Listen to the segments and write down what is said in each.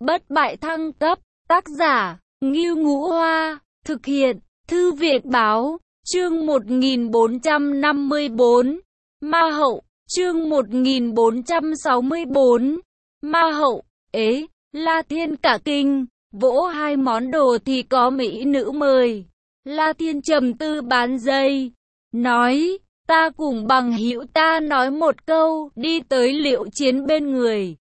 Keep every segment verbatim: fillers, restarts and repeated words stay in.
Bất bại thăng cấp, tác giả, Ngưu Ngũ Hoa, thực hiện, Thư viện Báo, chương một nghìn bốn trăm năm mươi bốn, Ma Hậu, chương một nghìn bốn trăm sáu mươi bốn, Ma Hậu, ế, La Thiên cả kinh, vỗ hai món đồ thì có mỹ nữ mời. La Thiên trầm tư bán giây, nói, ta cùng bằng hữu ta nói một câu, đi tới Liệu Chiến bên người.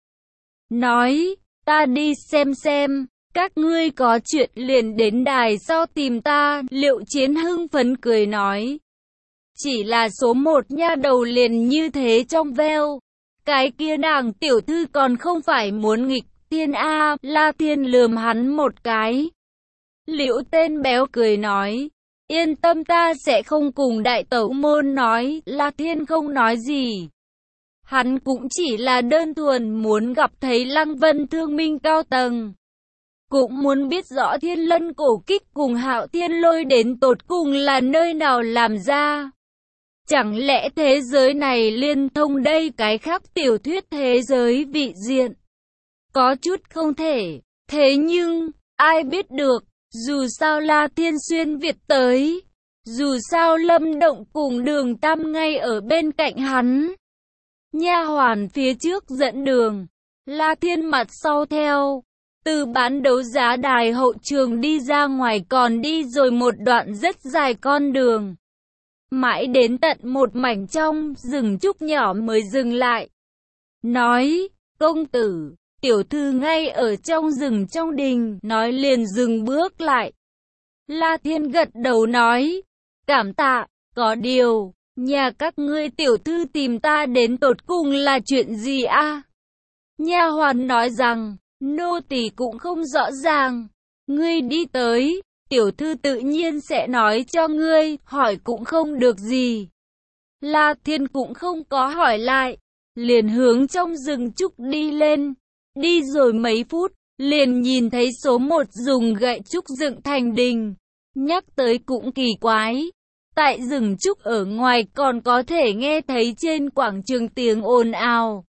Nói, ta đi xem xem, các ngươi có chuyện liền đến đài sau tìm ta. Liệu Chiến hưng phấn cười nói, chỉ là số một nha đầu liền như thế trong veo. Cái kia nàng tiểu thư còn không phải muốn nghịch thiên a. La Thiên lườm hắn một cái. Liễu tên béo cười nói, yên tâm ta sẽ không cùng đại tẩu môn nói. La Thiên không nói gì. Hắn cũng chỉ là đơn thuần muốn gặp thấy Lăng Vân Thương Minh cao tầng. Cũng muốn biết rõ Thiên Lân cổ kích cùng Hạo Thiên lôi đến tột cùng là nơi nào làm ra. Chẳng lẽ thế giới này liên thông đây cái khác tiểu thuyết thế giới vị diện? Có chút không thể. Thế nhưng, ai biết được, dù sao La Thiên xuyên Việt tới. Dù sao Lâm Động cùng Đường Tam ngay ở bên cạnh hắn. Nha hoàn phía trước dẫn đường, La Thiên mặt sau theo. Từ bán đấu giá đài hậu trường đi ra ngoài còn đi rồi một đoạn rất dài con đường. Mãi đến tận một mảnh trong rừng trúc nhỏ mới dừng lại. Nói, công tử, tiểu thư ngay ở trong rừng trong đình, nói liền dừng bước lại. La Thiên gật đầu nói, cảm tạ, có điều, nhà các ngươi tiểu thư tìm ta đến tột cùng là chuyện gì a? Nha hoàn nói rằng, nô tỳ cũng không rõ ràng. Ngươi đi tới, tiểu thư tự nhiên sẽ nói cho ngươi, hỏi cũng không được gì. La Thiên cũng không có hỏi lại, liền hướng trong rừng trúc đi lên. Đi rồi mấy phút, liền nhìn thấy số một dùng gậy trúc dựng thành đình. Nhắc tới cũng kỳ quái. Tại rừng trúc ở ngoài còn có thể nghe thấy trên quảng trường tiếng ồn ào.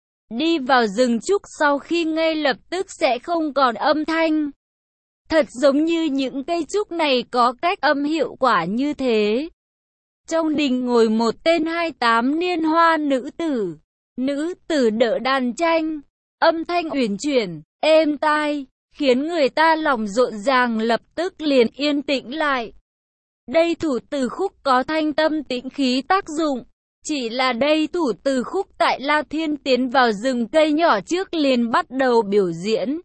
Đi vào rừng trúc sau khi ngay lập tức sẽ không còn âm thanh. Thật giống như những cây trúc này có cách âm hiệu quả như thế. Trong đình ngồi một tên hai mươi tám niên hoa nữ tử. Nữ tử đỡ đàn tranh. Âm thanh uyển chuyển, êm tai, khiến người ta lòng rộn ràng lập tức liền yên tĩnh lại. Đây thủ từ khúc có thanh tâm tĩnh khí tác dụng. Chỉ là đây thủ từ khúc tại La Thiên tiến vào rừng cây nhỏ trước liền bắt đầu biểu diễn.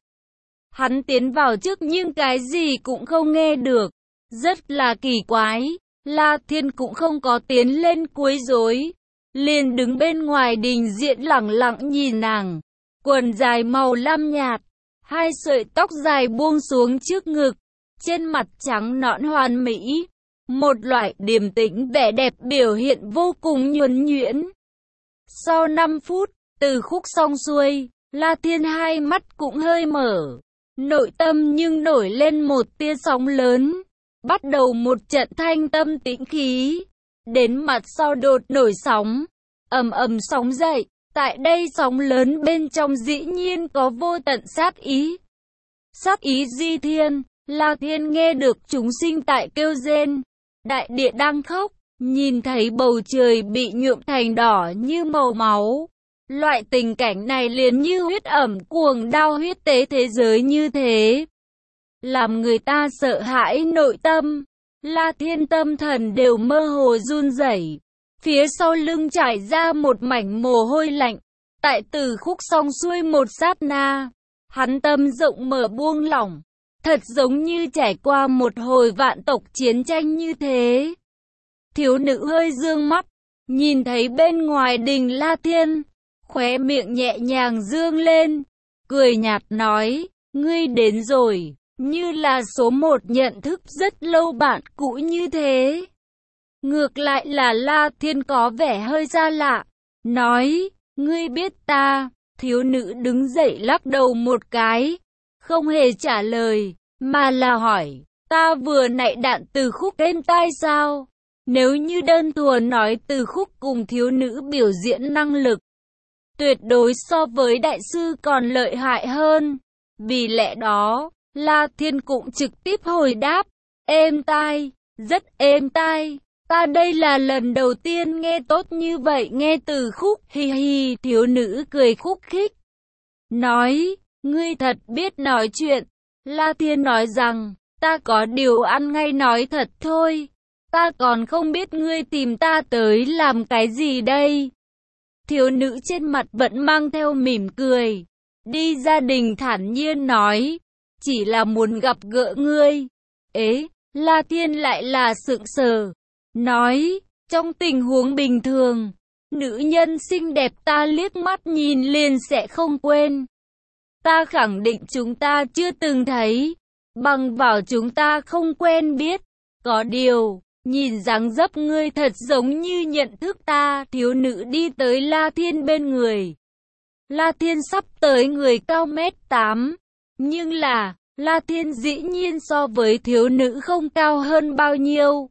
Hắn tiến vào trước nhưng cái gì cũng không nghe được. Rất là kỳ quái. La Thiên cũng không có tiến lên quấy rối. Liền đứng bên ngoài đình diện lẳng lặng nhìn nàng. Quần dài màu lam nhạt. Hai sợi tóc dài buông xuống trước ngực. Trên mặt trắng nõn hoàn mỹ. Một loại điềm tĩnh vẻ đẹp biểu hiện vô cùng nhuần nhuyễn. Sau năm phút, từ khúc xong xuôi, La Thiên hai mắt cũng hơi mở. Nội tâm nhưng nổi lên một tia sóng lớn. Bắt đầu một trận thanh tâm tĩnh khí. Đến mặt sau đột nổi sóng. Ầm ầm sóng dậy. Tại đây sóng lớn bên trong dĩ nhiên có vô tận sát ý. Sát ý di thiên. La Thiên nghe được chúng sinh tại kêu rên. Đại địa đang khóc, nhìn thấy bầu trời bị nhuộm thành đỏ như màu máu. Loại tình cảnh này liền như huyết ẩm cuồng đao huyết tế thế giới như thế. Làm người ta sợ hãi nội tâm. La Thiên tâm thần đều mơ hồ run rẩy. Phía sau lưng trải ra một mảnh mồ hôi lạnh. Tại từ khúc xong xuôi một sát na, hắn tâm rộng mở buông lỏng. Thật giống như trải qua một hồi vạn tộc chiến tranh như thế. Thiếu nữ hơi dương mắt, nhìn thấy bên ngoài đình La Thiên, khóe miệng nhẹ nhàng dương lên, cười nhạt nói, ngươi đến rồi, như là số một nhận thức rất lâu bạn cũ như thế. Ngược lại là La Thiên có vẻ hơi xa lạ, nói, ngươi biết ta. Thiếu nữ đứng dậy lắc đầu một cái. Không hề trả lời, mà là hỏi, ta vừa nãy đạn từ khúc êm tai sao? Nếu như đơn thuần nói từ khúc cùng thiếu nữ biểu diễn năng lực, tuyệt đối so với đại sư còn lợi hại hơn. Vì lẽ đó, La Thiên cũng trực tiếp hồi đáp, êm tai, rất êm tai. Ta đây là lần đầu tiên nghe tốt như vậy, nghe từ khúc, hi hi, thiếu nữ cười khúc khích. Nói, ngươi thật biết nói chuyện. La Thiên nói rằng, ta có điều ăn ngay nói thật thôi. Ta còn không biết ngươi tìm ta tới làm cái gì đây. Thiếu nữ trên mặt vẫn mang theo mỉm cười. Đi gia đình thản nhiên nói, chỉ là muốn gặp gỡ ngươi. Ế, La Thiên lại là sững sờ. Nói, trong tình huống bình thường, nữ nhân xinh đẹp ta liếc mắt nhìn liền sẽ không quên. Ta khẳng định chúng ta chưa từng thấy, bằng vào chúng ta không quen biết. Có điều, nhìn dáng dấp ngươi thật giống như nhận thức ta. Thiếu nữ đi tới La Thiên bên người. La Thiên sắp tới người cao mét tám, nhưng là, La Thiên dĩ nhiên so với thiếu nữ không cao hơn bao nhiêu.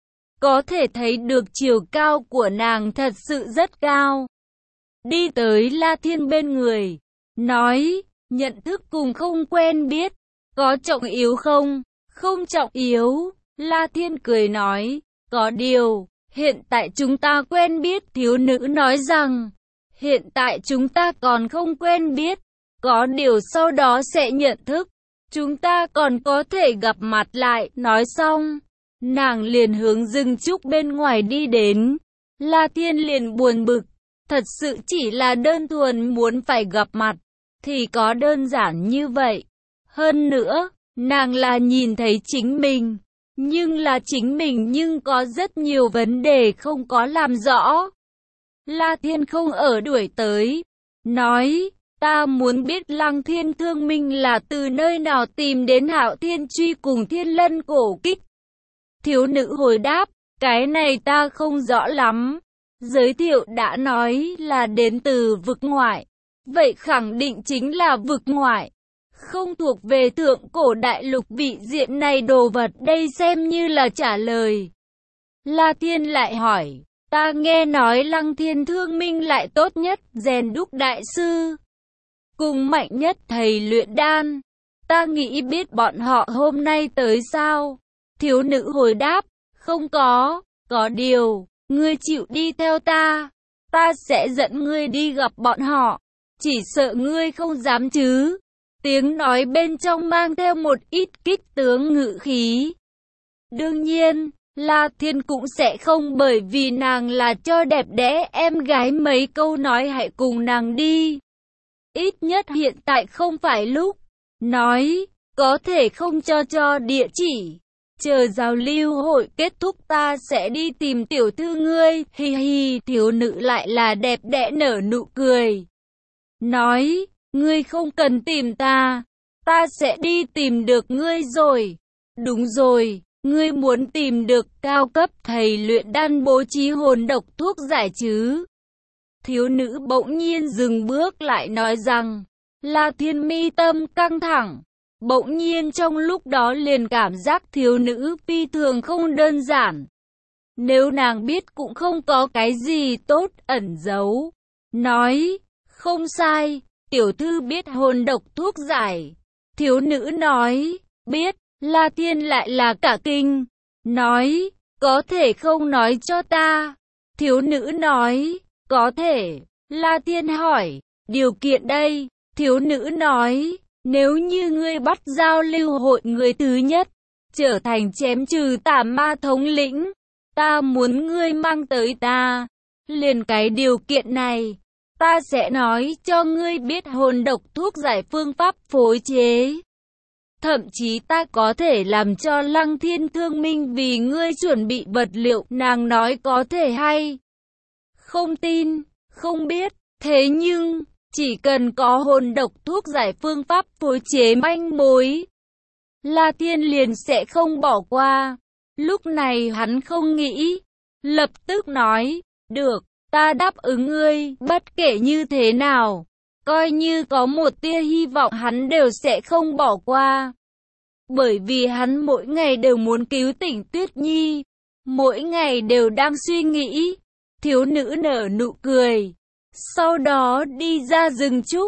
Có thể thấy được chiều cao của nàng thật sự rất cao. Đi tới La Thiên bên người, nói, nhận thức cùng không quen biết, có trọng yếu không? Không trọng yếu. La Thiên cười nói, có điều, hiện tại chúng ta quen biết. Thiếu nữ nói rằng, hiện tại chúng ta còn không quen biết, có điều sau đó sẽ nhận thức, chúng ta còn có thể gặp mặt lại. Nói xong, nàng liền hướng rừng trúc bên ngoài đi đến. La Thiên liền buồn bực, thật sự chỉ là đơn thuần muốn phải gặp mặt, thì có đơn giản như vậy. Hơn nữa, nàng là nhìn thấy chính mình, nhưng là chính mình nhưng có rất nhiều vấn đề không có làm rõ. La Thiên không ở đuổi tới, nói, ta muốn biết Lăng Thiên Thương Minh là từ nơi nào tìm đến Hạo Thiên Truy cùng Thiên Lân Cổ Kích. Thiếu nữ hồi đáp, cái này ta không rõ lắm. Giới thiệu đã nói là đến từ vực ngoại, vậy khẳng định chính là vực ngoại, không thuộc về thượng cổ đại lục. Vị diện này đồ vật đây xem như là trả lời. La Thiên lại hỏi, ta nghe nói Lăng Thiên Thương Minh lại tốt nhất rèn đúc đại sư, cùng mạnh nhất thầy luyện đan. Ta nghĩ biết bọn họ hôm nay tới sao? Thiếu nữ hồi đáp, không có, có điều, ngươi chịu đi theo ta, ta sẽ dẫn ngươi đi gặp bọn họ, chỉ sợ ngươi không dám chứ. Tiếng nói bên trong mang theo một ít kích tướng ngự khí. Đương nhiên, La Thiên cũng sẽ không bởi vì nàng là cho đẹp đẽ em gái mấy câu nói hãy cùng nàng đi. Ít nhất hiện tại không phải lúc. Nói, có thể không cho cho địa chỉ. Chờ giao lưu hội kết thúc ta sẽ đi tìm tiểu thư ngươi. Hi hi, thiếu nữ lại là đẹp đẽ nở nụ cười. Nói, ngươi không cần tìm ta, ta sẽ đi tìm được ngươi rồi. Đúng rồi, ngươi muốn tìm được cao cấp thầy luyện đan bố trí hồn độc thuốc giải chứ? Thiếu nữ bỗng nhiên dừng bước lại nói rằng, La Thiên mi tâm căng thẳng. Bỗng nhiên trong lúc đó liền cảm giác thiếu nữ phi thường không đơn giản. Nếu nàng biết cũng không có cái gì tốt ẩn giấu. Nói, không sai, tiểu thư biết hồn độc thuốc giải. Thiếu nữ nói, biết. La Thiên lại là cả kinh. Nói, có thể không nói cho ta? Thiếu nữ nói, có thể. La Thiên hỏi, điều kiện đây? Thiếu nữ nói, nếu như ngươi bắt giao lưu hội người thứ nhất, trở thành chém trừ tà ma thống lĩnh, ta muốn ngươi mang tới ta. Liền cái điều kiện này, ta sẽ nói cho ngươi biết hồn độc thuốc giải phương pháp phối chế. Thậm chí ta có thể làm cho Lăng Thiên Thương Minh vì ngươi chuẩn bị vật liệu. Nàng nói có thể hay? Không tin, không biết, thế nhưng chỉ cần có hồn độc thuốc giải phương pháp phối chế manh mối, La Thiên liền sẽ không bỏ qua. Lúc này hắn không nghĩ, lập tức nói, được, ta đáp ứng ngươi, bất kể như thế nào, coi như có một tia hy vọng hắn đều sẽ không bỏ qua. Bởi vì hắn mỗi ngày đều muốn cứu tỉnh Tuyết Nhi, mỗi ngày đều đang suy nghĩ. Thiếu nữ nở nụ cười, sau đó đi ra rừng trúc.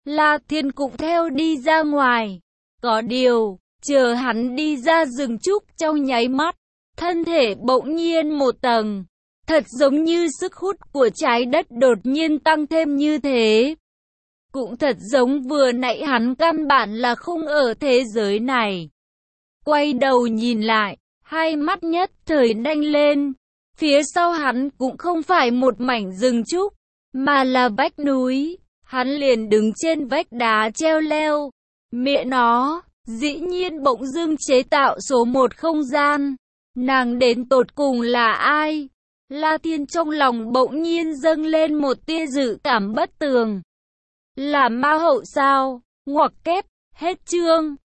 La Thiên cũng theo đi ra ngoài. Có điều, chờ hắn đi ra rừng trúc trong nháy mắt, thân thể bỗng nhiên một tầng. Thật giống như sức hút của trái đất đột nhiên tăng thêm như thế. Cũng thật giống vừa nãy hắn căn bản là không ở thế giới này. Quay đầu nhìn lại, hai mắt nhất thời đanh lên. Phía sau hắn cũng không phải một mảnh rừng trúc, mà là vách núi. Hắn liền đứng trên vách đá treo leo. Mẹ nó, dĩ nhiên bỗng dưng chế tạo số một không gian. Nàng đến tột cùng là ai? La Thiên trong lòng bỗng nhiên dâng lên một tia dự cảm bất tường. Là ma hậu sao? Ngoặc kép, hết chương.